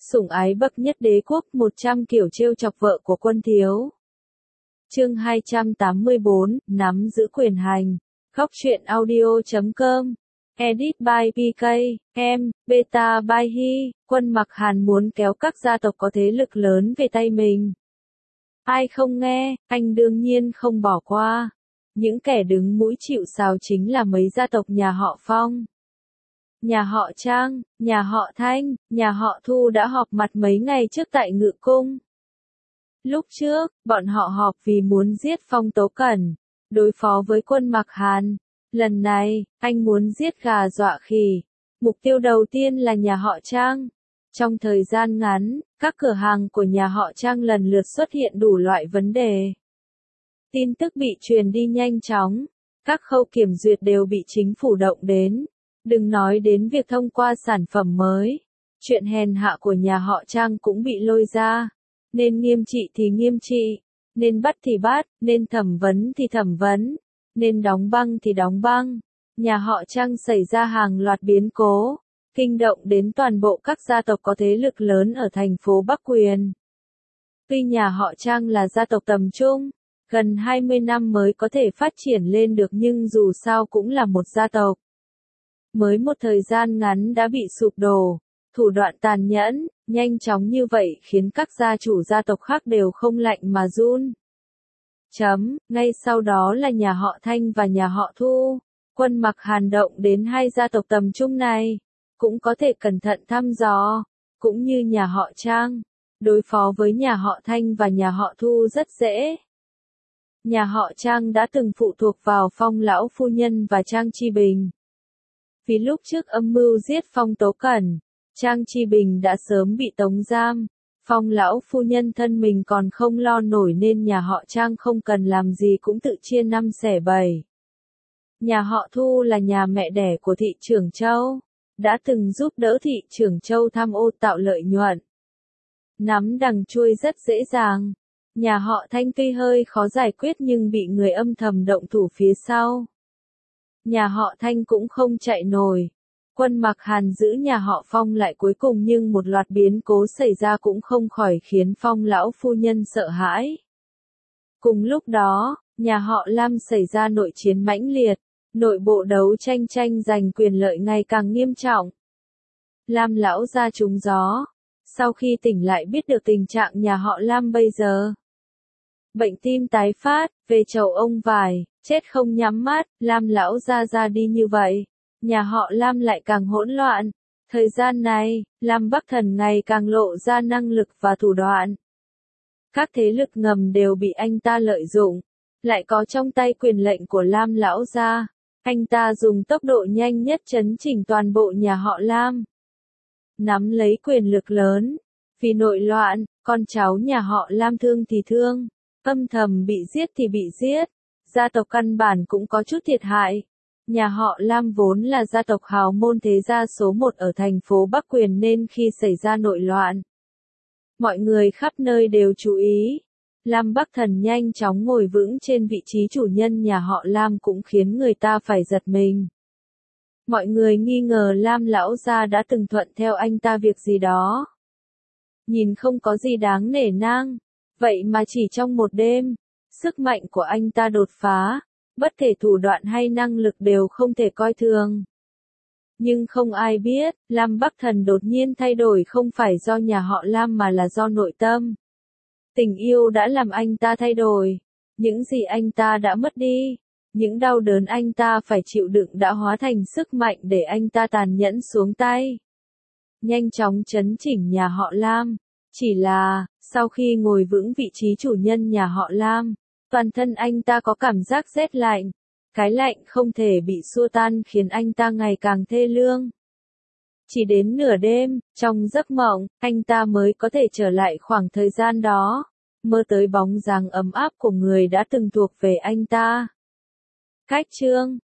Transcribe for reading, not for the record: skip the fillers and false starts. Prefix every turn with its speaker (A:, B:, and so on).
A: Sủng ái bậc nhất đế quốc, 100 kiểu trêu chọc vợ của quân thiếu. Chương 284, nắm giữ quyền hành. Góc truyện audio.com. Edit by PK, beta by He. Quân Mặc Hàn muốn kéo các gia tộc có thế lực lớn về tay mình. Ai không nghe, anh đương nhiên không bỏ qua. Những kẻ đứng mũi chịu sào chính là mấy gia tộc nhà họ Phong. Nhà họ Trang, nhà họ Thanh, nhà họ Thu đã họp mặt mấy ngày trước tại Ngự Cung. Lúc trước, bọn họ họp vì muốn giết Phong Tố Cẩn, đối phó với quân Mặc Hàn. Lần này, anh muốn giết gà dọa khỉ. Mục tiêu đầu tiên là nhà họ Trang. Trong thời gian ngắn, các cửa hàng của nhà họ Trang lần lượt xuất hiện đủ loại vấn đề. Tin tức bị truyền đi nhanh chóng, các khâu kiểm duyệt đều bị chính phủ động đến. Đừng nói đến việc thông qua sản phẩm mới, chuyện hèn hạ của nhà họ Trang cũng bị lôi ra. Nên nghiêm trị thì nghiêm trị, nên bắt thì bắt, nên thẩm vấn thì thẩm vấn, nên đóng băng thì đóng băng. Nhà họ Trang xảy ra hàng loạt biến cố, kinh động đến toàn bộ các gia tộc có thế lực lớn ở thành phố Bắc Quyền. Tuy nhà họ Trang là gia tộc tầm trung, gần 20 năm mới có thể phát triển lên được nhưng dù sao cũng là một gia tộc. Mới một thời gian ngắn đã bị sụp đổ, thủ đoạn tàn nhẫn, nhanh chóng như vậy khiến các gia chủ gia tộc khác đều không lạnh mà run. Ngay sau đó là nhà họ Thanh và nhà họ Thu. Quân Mặc Hàn động đến hai gia tộc tầm trung này, cũng có thể cẩn thận thăm dò, cũng như nhà họ Trang, đối phó với nhà họ Thanh và nhà họ Thu rất dễ. Nhà họ Trang đã từng phụ thuộc vào Phong lão phu nhân và Trang Chi Bình. Vì lúc trước âm mưu giết Phong Tố Cẩn, Trang Chi Bình đã sớm bị tống giam, Phong lão phu nhân thân mình còn không lo nổi nên nhà họ Trang không cần làm gì cũng tự chia 5 xẻ 7. Nhà họ Thu là nhà mẹ đẻ của thị trưởng Châu, đã từng giúp đỡ thị trưởng Châu tham ô tạo lợi nhuận. Nắm đằng chui rất dễ dàng. Nhà họ Thanh tuy hơi khó giải quyết nhưng bị người âm thầm động thủ phía sau. Nhà họ Thanh cũng không chạy nổi. Quân Mặc Hàn giữ nhà họ Phong lại cuối cùng nhưng một loạt biến cố xảy ra cũng không khỏi khiến Phong lão phu nhân sợ hãi. Cùng lúc đó, nhà họ Lam xảy ra nội chiến mãnh liệt, nội bộ đấu tranh giành quyền lợi ngày càng nghiêm trọng. Lam lão ra trúng gió, sau khi tỉnh lại biết được tình trạng nhà họ Lam bây giờ. Bệnh tim tái phát, về chầu ông vải, chết không nhắm mắt, Lam lão ra đi như vậy. Nhà họ Lam lại càng hỗn loạn. Thời gian này, Lam Bắc Thần ngày càng lộ ra năng lực và thủ đoạn. Các thế lực ngầm đều bị anh ta lợi dụng. Lại có trong tay quyền lệnh của Lam lão gia. Anh ta dùng tốc độ nhanh nhất chấn chỉnh toàn bộ nhà họ Lam. Nắm lấy quyền lực lớn. Vì nội loạn, con cháu nhà họ Lam thương thì thương. Âm thầm bị giết thì bị giết. Gia tộc căn bản cũng có chút thiệt hại. Nhà họ Lam vốn là gia tộc hào môn thế gia số 1 ở thành phố Bắc Quyền nên khi xảy ra nội loạn, mọi người khắp nơi đều chú ý. Lam Bắc Thần nhanh chóng ngồi vững trên vị trí chủ nhân nhà họ Lam cũng khiến người ta phải giật mình. Mọi người nghi ngờ Lam lão gia đã từng thuận theo anh ta việc gì đó. Nhìn không có gì đáng nể nang, vậy mà chỉ trong một đêm, sức mạnh của anh ta đột phá. Bất kể thủ đoạn hay năng lực đều không thể coi thường. Nhưng không ai biết, Lam Bắc Thần đột nhiên thay đổi không phải do nhà họ Lam mà là do nội tâm. Tình yêu đã làm anh ta thay đổi. Những gì anh ta đã mất đi, những đau đớn anh ta phải chịu đựng đã hóa thành sức mạnh để anh ta tàn nhẫn xuống tay. Nhanh chóng chấn chỉnh nhà họ Lam. Chỉ là, sau khi ngồi vững vị trí chủ nhân nhà họ Lam, toàn thân anh ta có cảm giác rét lạnh. Cái lạnh không thể bị xua tan khiến anh ta ngày càng thê lương. Chỉ đến nửa đêm, trong giấc mộng, anh ta mới có thể trở lại khoảng thời gian đó. Mơ tới bóng dáng ấm áp của người đã từng thuộc về anh ta. Cách chương